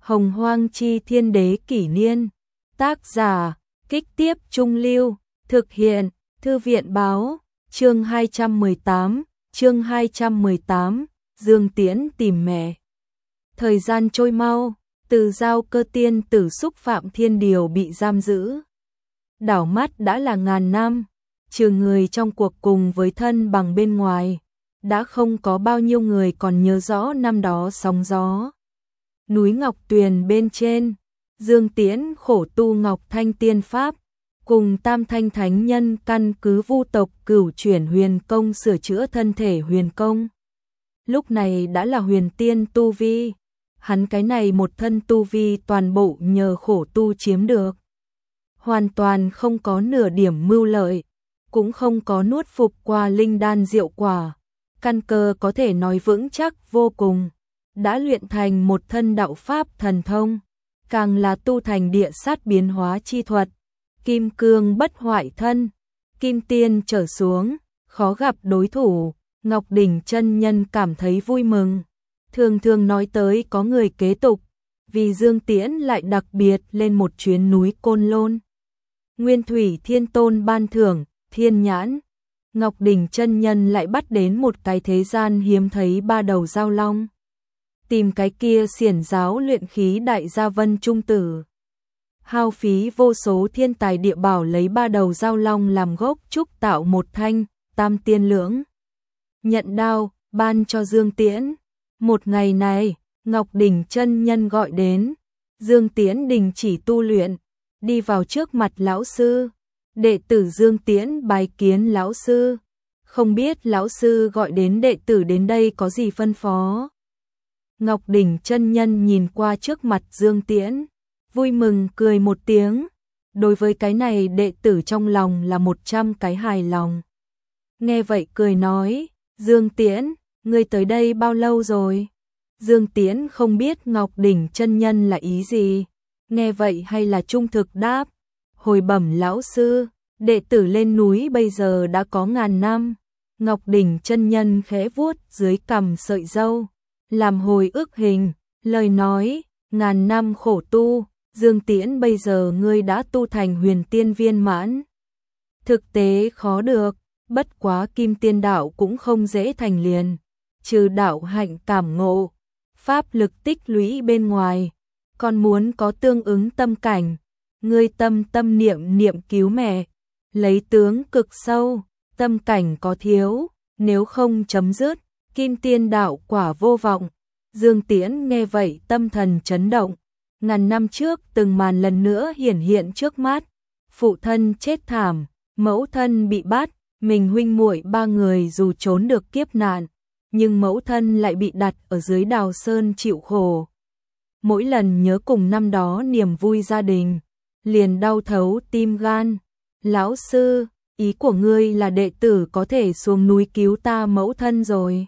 Hồng Hoang Chi Thiên Đế Kỷ Niên. Tác giả, Kích Tiếp Trung Lưu. Thực hiện, Thư viện Báo. Chương 218, Dương Tiễn tìm mẹ. Thời gian trôi mau, từ Giao Cơ tiên tử xúc phạm thiên điều bị giam giữ. Đảo mắt đã là ngàn năm, trừ người trong cuộc cùng với thân bằng bên ngoài, đã không có bao nhiêu người còn nhớ rõ năm đó sóng gió. Núi Ngọc Tuyền bên trên, Dương Tiễn khổ tu Ngọc Thanh Tiên Pháp, cùng Tam Thanh Thánh Nhân căn cứ vu tộc Cửu Chuyển Huyền Công sửa chữa thân thể Huyền Công. Lúc này đã là huyền tiên tu vi, hắn cái này một thân tu vi toàn bộ nhờ khổ tu chiếm được. Hoàn toàn không có nửa điểm mưu lợi, cũng không có nuốt phục qua linh đan diệu quả, căn cơ có thể nói vững chắc vô cùng, đã luyện thành một thân đạo pháp thần thông, càng là tu thành địa sát biến hóa chi thuật, kim cương bất hoại thân, kim tiên trở xuống, khó gặp đối thủ. Ngọc Đỉnh chân nhân cảm thấy vui mừng, thường nói tới có người kế tục, vì Dương Tiễn lại đặc biệt lên một chuyến núi Côn Lôn. Nguyên Thủy Thiên Tôn ban thưởng, thiên nhãn, Ngọc Đỉnh chân nhân lại bắt đến một cái thế gian hiếm thấy ba đầu giao long. Tìm cái kia xiển giáo luyện khí đại gia Vân Trung Tử. Hao phí vô số thiên tài địa bảo lấy ba đầu giao long làm gốc trúc tạo một thanh, tam tiên lưỡng. Nhận đao, ban cho Dương Tiễn. Một ngày này, Ngọc Đỉnh chân nhân gọi đến, Dương Tiễn đình chỉ tu luyện, đi vào trước mặt lão sư. Đệ tử Dương Tiễn bái kiến lão sư, không biết lão sư gọi đến đệ tử đến đây có gì phân phó. Ngọc Đỉnh chân nhân nhìn qua trước mặt Dương Tiễn, vui mừng cười một tiếng, đối với cái này đệ tử trong lòng là 100 cái hài lòng. Nghe vậy cười nói, Dương Tiễn, ngươi tới đây bao lâu rồi? Dương Tiễn không biết Ngọc Đỉnh chân nhân là ý gì, nghe vậy hay là trung thực đáp, hồi bẩm lão sư, đệ tử lên núi bây giờ đã có ngàn năm. Ngọc Đỉnh chân nhân khẽ vuốt dưới cằm sợi râu, làm hồi ức hình, lời nói, ngàn năm khổ tu, Dương Tiễn bây giờ ngươi đã tu thành huyền tiên viên mãn. Thực tế khó được, bất quá kim tiên đạo cũng không dễ thành liền, trừ đạo hạnh cảm ngộ, pháp lực tích lũy bên ngoài, còn muốn có tương ứng tâm cảnh, ngươi tâm niệm cứu mẹ, lấy tướng cực sâu, tâm cảnh có thiếu, nếu không chấm dứt, kim tiên đạo quả vô vọng. Dương Tiễn nghe vậy tâm thần chấn động, ngàn năm trước từng màn lần nữa hiển hiện trước mắt, phụ thân chết thảm, mẫu thân bị bắt, mình huynh muội ba người dù trốn được kiếp nạn, nhưng mẫu thân lại bị đặt ở dưới Đào Sơn chịu khổ. Mỗi lần nhớ cùng năm đó niềm vui gia đình, liền đau thấu tim gan. Lão sư, ý của ngươi là đệ tử có thể xuống núi cứu ta mẫu thân rồi.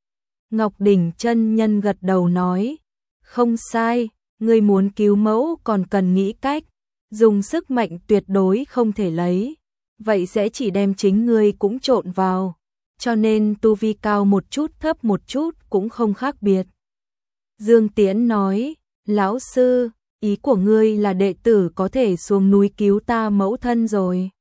Ngọc Đỉnh chân nhân gật đầu nói, không sai, ngươi muốn cứu mẫu còn cần nghĩ cách, dùng sức mạnh tuyệt đối không thể lấy, vậy sẽ chỉ đem chính ngươi cũng trộn vào, cho nên tu vi cao một chút thấp một chút cũng không khác biệt. Dương Tiễn nói, lão sư, ý của ngươi là đệ tử có thể xuống núi cứu ta mẫu thân rồi.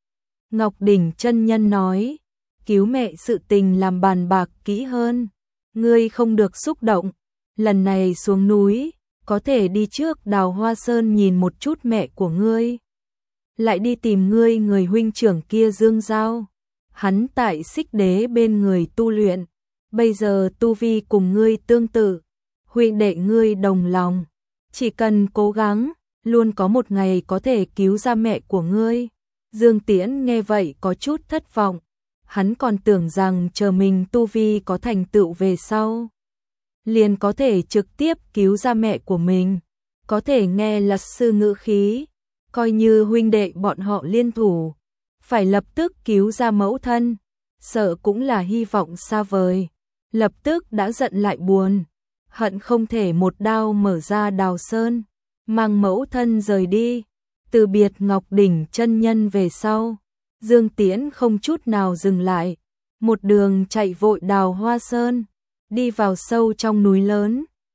Ngọc Đỉnh chân nhân nói, cứu mẹ sự tình làm bàn bạc kỹ hơn, ngươi không được xúc động, lần này xuống núi, có thể đi trước Đào Hoa Sơn nhìn một chút mẹ của ngươi. Lại đi tìm ngươi người huynh trưởng kia Dương Giao, hắn tại Xích Đế bên người tu luyện, bây giờ tu vi cùng ngươi tương tự, huynh đệ ngươi đồng lòng, chỉ cần cố gắng, luôn có một ngày có thể cứu ra mẹ của ngươi. Dương Tiễn nghe vậy có chút thất vọng, hắn còn tưởng rằng chờ mình tu vi có thành tựu về sau, liền có thể trực tiếp cứu ra mẹ của mình, có thể nghe là sư ngữ khí, coi như huynh đệ bọn họ liên thủ, phải lập tức cứu ra mẫu thân, sợ cũng là hy vọng xa vời, lập tức đã giận lại buồn, hận không thể một đao mở ra Đào Sơn, mang mẫu thân rời đi. Từ biệt Ngọc Đỉnh chân nhân về sau, Dương Tiễn không chút nào dừng lại, một đường chạy vội Đào Hoa Sơn, đi vào sâu trong núi lớn,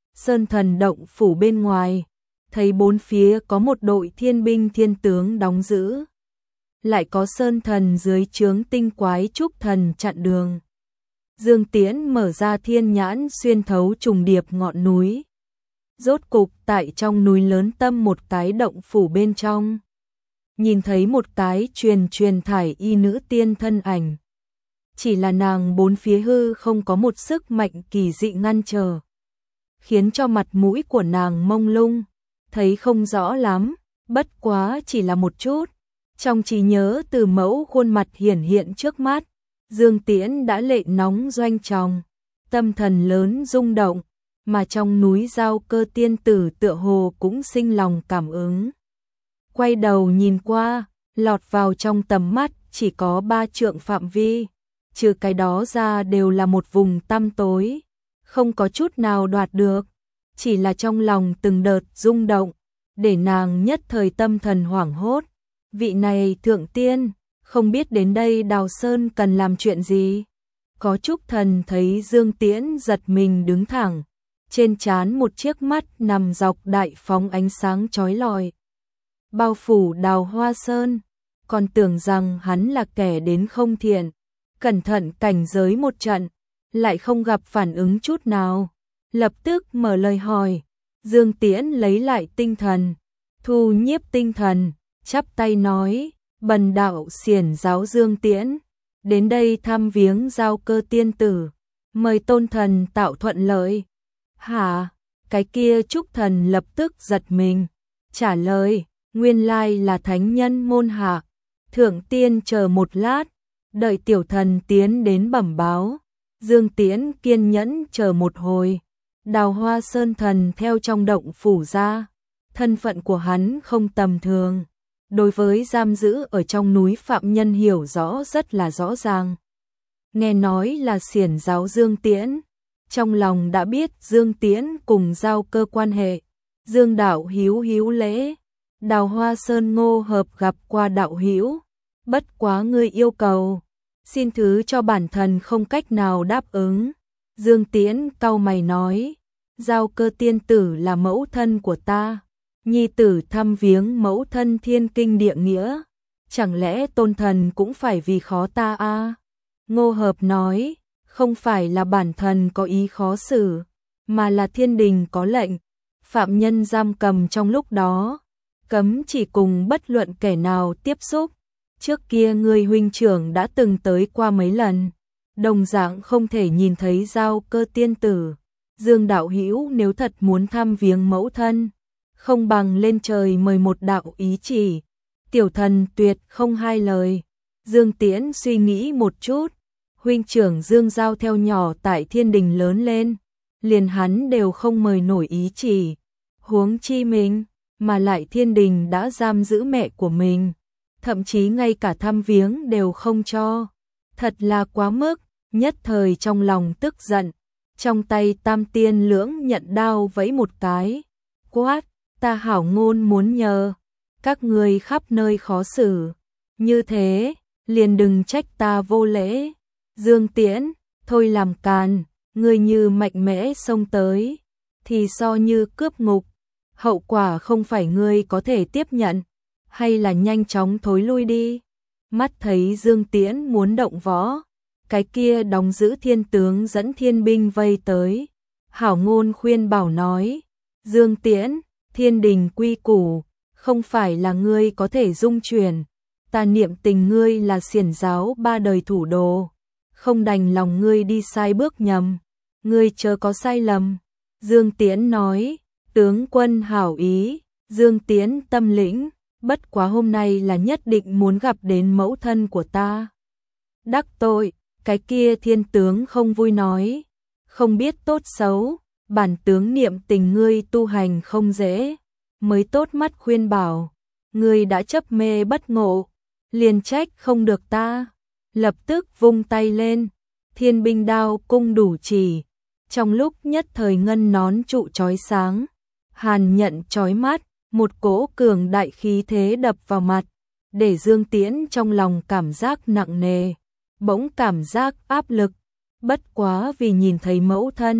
Sơn Thần động phủ bên ngoài, thấy bốn phía có một đội thiên binh thiên tướng đóng giữ. Lại có Sơn Thần dưới trướng tinh quái trúc thần chặn đường. Dương Tiễn mở ra thiên nhãn xuyên thấu trùng điệp ngọn núi. Rốt cục tại trong núi lớn tâm một cái động phủ bên trong. Nhìn thấy một cái truyền thải y nữ tiên thân ảnh. Chỉ là nàng bốn phía hư không có một sức mạnh kỳ dị ngăn trở. Khiến cho mặt mũi của nàng mông lung, thấy không rõ lắm, bất quá chỉ là một chút. Trong trí nhớ từ mẫu khuôn mặt hiển hiện trước mắt, Dương Tiễn đã lệ nóng doanh tròng, tâm thần lớn rung động, mà trong núi Giao Cơ tiên tử tựa hồ cũng sinh lòng cảm ứng. Quay đầu nhìn qua, lọt vào trong tầm mắt chỉ có 3 trượng phạm vi, trừ cái đó ra đều là một vùng tăm tối, không có chút nào đoạt được, chỉ là trong lòng từng đợt rung động, để nàng nhất thời tâm thần hoảng hốt. Vị này thượng tiên, không biết đến đây Đào Sơn cần làm chuyện gì. Có Trúc Thần thấy Dương Tiễn giật mình đứng thẳng, trên trán một chiếc mắt nằm dọc đại phóng ánh sáng chói lọi, bao phủ Đào Hoa Sơn, còn tưởng rằng hắn là kẻ đến không thiện, cẩn thận cảnh giới một trận, lại không gặp phản ứng chút nào, lập tức mở lời hỏi. Dương Tiễn lấy lại tinh thần, thu nhiếp tinh thần, chắp tay nói, bần đạo xiển giáo Dương Tiễn, đến đây thăm viếng Giao Cơ tiên tử, mời tôn thần tạo thuận lợi. Hả? Cái kia Trúc Thần lập tức giật mình, trả lời, nguyên lai là thánh nhân môn hạ, thượng tiên chờ một lát, đợi tiểu thần tiến đến bẩm báo. Dương Tiễn kiên nhẫn chờ một hồi, Đào Hoa Sơn Thần theo trong động phủ ra, thân phận của hắn không tầm thường. Đối với giam giữ ở trong núi phạm nhân hiểu rõ rất là rõ ràng. Nghe nói là xiển giáo Dương Tiễn, trong lòng đã biết Dương Tiễn cùng Giao Cơ quan hệ. Dương đạo hữu hữu lễ, Đào Hoa Sơn Ngô hợp gặp qua đạo hữu, bất quá ngươi yêu cầu, xin thứ cho bản thân không cách nào đáp ứng. Dương Tiễn cau mày nói, Giao Cơ tiên tử là mẫu thân của ta. Nhi tử thăm viếng mẫu thân thiên kinh địa nghĩa, chẳng lẽ tôn thần cũng phải vì khó ta à? Ngô Hợp nói, không phải là bản thân có ý khó xử, mà là thiên đình có lệnh, phạm nhân giam cầm trong lúc đó, cấm chỉ cùng bất luận kẻ nào tiếp xúc. Trước kia người huynh trưởng đã từng tới qua mấy lần, đồng dạng không thể nhìn thấy Giao Cơ tiên tử. Dương đạo hữu nếu thật muốn thăm viếng mẫu thân, không bằng lên trời mời một đạo ý chỉ, tiểu thần tuyệt không hai lời. Dương Tiễn suy nghĩ một chút, huynh trưởng Dương Giao theo nhỏ tại thiên đình lớn lên, liền hắn đều không mời nổi ý chỉ, huống chi mình, mà lại thiên đình đã giam giữ mẹ của mình, thậm chí ngay cả thăm viếng đều không cho, thật là quá mức. Nhất thời trong lòng tức giận, trong tay Tam Tiên Lưỡng nhận đao vẫy một cái, quát, ta hảo ngôn muốn nhờ, các ngươi khắp nơi khó xử, như thế, liền đừng trách ta vô lễ. Dương Tiễn, thôi làm càn, ngươi như mạnh mẽ xông tới, thì so như cướp ngục, hậu quả không phải ngươi có thể tiếp nhận, hay là nhanh chóng thối lui đi. Mắt thấy Dương Tiễn muốn động võ, cái kia đóng giữ thiên tướng dẫn thiên binh vây tới, hảo ngôn khuyên bảo nói, Dương Tiễn, thiên đình quy củ, không phải là ngươi có thể dung chuyển, ta niệm tình ngươi là xiển giáo 3 đời thủ đồ, không đành lòng ngươi đi sai bước nhầm, ngươi chớ có sai lầm. Dương Tiễn nói, tướng quân hảo ý, Dương Tiễn tâm lĩnh, bất quá hôm nay là nhất định muốn gặp đến mẫu thân của ta. Đắc tội, cái kia thiên tướng không vui nói, không biết tốt xấu, bản tướng niệm tình ngươi tu hành không dễ, mới tốt mắt khuyên bảo, ngươi đã chấp mê bất ngộ, liền trách không được ta. Lập tức vung tay lên, thiên binh đao cung đủ chỉ, trong lúc nhất thời ngân nón trụ chói sáng, hàn nhận chói mắt, một cỗ cường đại khí thế đập vào mặt, để Dương Tiễn trong lòng cảm giác nặng nề, bỗng cảm giác áp lực, bất quá vì nhìn thấy mẫu thân,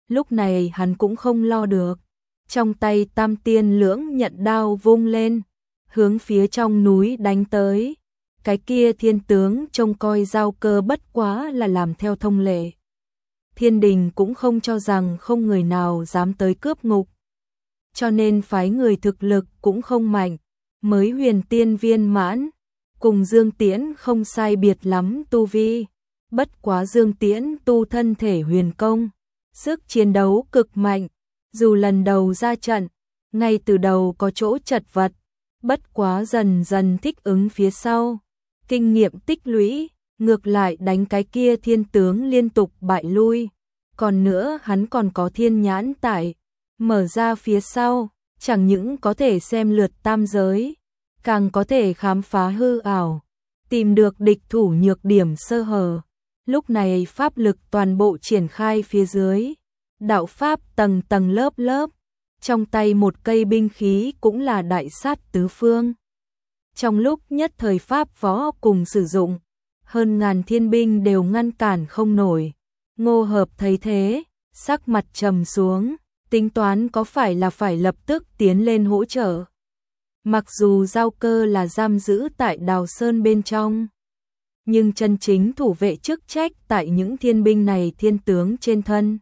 Lúc này hắn cũng không lo được. Trong tay Tam Tiên Lưỡng Nhận đao vung lên, hướng phía trong núi đánh tới. Cái kia thiên tướng trông coi Giao Cơ bất quá là làm theo thông lệ. Thiên đình cũng không cho rằng không người nào dám tới cướp ngục. Cho nên phái người thực lực cũng không mạnh, mới huyền tiên viên mãn, cùng Dương Tiễn không sai biệt lắm tu vi. Bất quá Dương Tiễn tu thân thể huyền công, sức chiến đấu cực mạnh, dù lần đầu ra trận, ngay từ đầu có chỗ chật vật, bất quá dần dần thích ứng phía sau, kinh nghiệm tích lũy, ngược lại đánh cái kia thiên tướng liên tục bại lui. Còn nữa hắn còn có thiên nhãn tại, mở ra phía sau, chẳng những có thể xem lượt tam giới, càng có thể khám phá hư ảo, tìm được địch thủ nhược điểm sơ hở. Lúc này pháp lực toàn bộ triển khai phía dưới, đạo pháp tầng tầng lớp lớp, trong tay một cây binh khí cũng là đại sát tứ phương. Trong lúc nhất thời pháp võ cùng sử dụng, hơn ngàn thiên binh đều ngăn cản không nổi. Ngô Hợp thấy thế, sắc mặt trầm xuống, tính toán có phải lập tức tiến lên hỗ trợ. Mặc dù Giao Cơ là giam giữ tại Đào Sơn bên trong, nhưng chân chính thủ vệ chức trách tại những thiên binh này thiên tướng trên thân.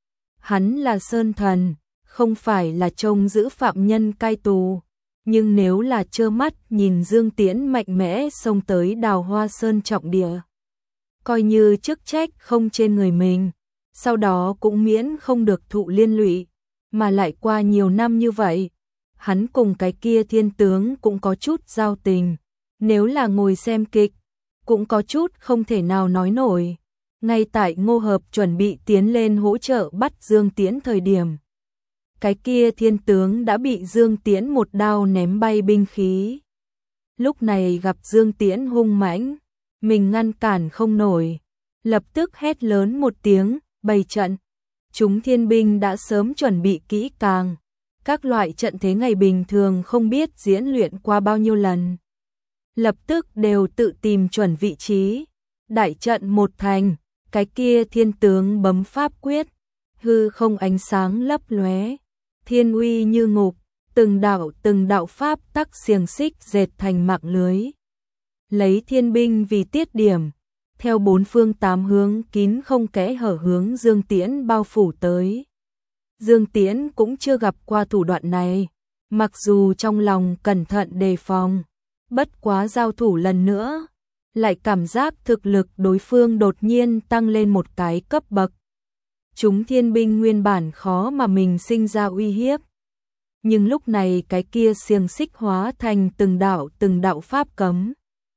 Hắn là Sơn Thần, không phải là trông giữ phạm nhân cai tù, nhưng nếu là trơ mắt nhìn Dương Tiễn mạnh mẽ xông tới Đào Hoa Sơn trọng địa, coi như chức trách không trên người mình, sau đó cũng miễn không được thụ liên lụy, mà lại qua nhiều năm như vậy, hắn cùng cái kia thiên tướng cũng có chút giao tình, nếu là ngồi xem kịch, cũng có chút không thể nào nói nổi. Ngay tại Ngô Hợp chuẩn bị tiến lên hỗ trợ bắt Dương Tiễn thời điểm, cái kia thiên tướng đã bị Dương Tiễn một đao ném bay binh khí. Lúc này gặp Dương Tiễn hung mãnh, mình ngăn cản không nổi, lập tức hét lớn một tiếng, bày trận. Chúng thiên binh đã sớm chuẩn bị kỹ càng, các loại trận thế ngày bình thường không biết diễn luyện qua bao nhiêu lần. Lập tức đều tự tìm chuẩn vị trí, đại trận một thành, cái kia thiên tướng bấm pháp quyết, hư không ánh sáng lấp lóe, thiên uy như ngục, từng đạo pháp tắc xiềng xích dệt thành mạng lưới. Lấy thiên binh vì tiết điểm, theo bốn phương tám hướng kín không kẽ hở hướng Dương Tiễn bao phủ tới. Dương Tiễn cũng chưa gặp qua thủ đoạn này, mặc dù trong lòng cẩn thận đề phòng, bất quá giao thủ lần nữa, lại cảm giác thực lực đối phương đột nhiên tăng lên một cái cấp bậc. Chúng thiên binh nguyên bản khó mà mình sinh ra uy hiếp, nhưng lúc này cái kia xiềng xích hóa thành từng đạo pháp cấm,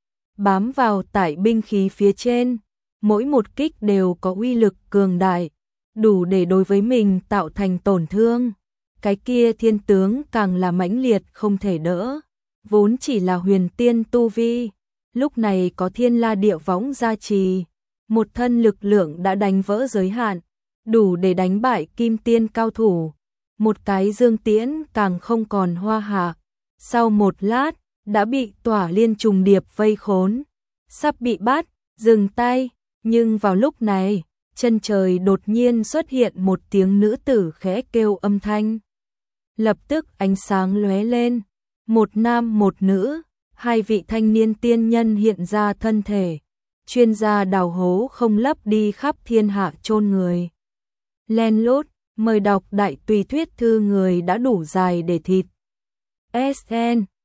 bám vào tại binh khí phía trên, mỗi một kích đều có uy lực cường đại, đủ để đối với mình tạo thành tổn thương. Cái kia thiên tướng càng là mãnh liệt không thể đỡ, vốn chỉ là huyền tiên tu vi, lúc này có thiên la địa võng gia trì, một thân lực lượng đã đánh vỡ giới hạn, đủ để đánh bại kim tiên cao thủ. Một cái Dương Tiễn càng không còn hoa hạ, sau một lát đã bị tỏa liên trùng điệp vây khốn, sắp bị bắt, dừng tay. Nhưng vào lúc này, chân trời đột nhiên xuất hiện một tiếng nữ tử khẽ kêu âm thanh. Lập tức ánh sáng lóe lên, một nam một nữ, hai vị thanh niên tiên nhân hiện ra thân thể, chuyên gia đào hố không lấp đi khắp thiên hạ chôn người. Len lút, mời đọc đại tùy thuyết thư người đã đủ dài để thịt. SN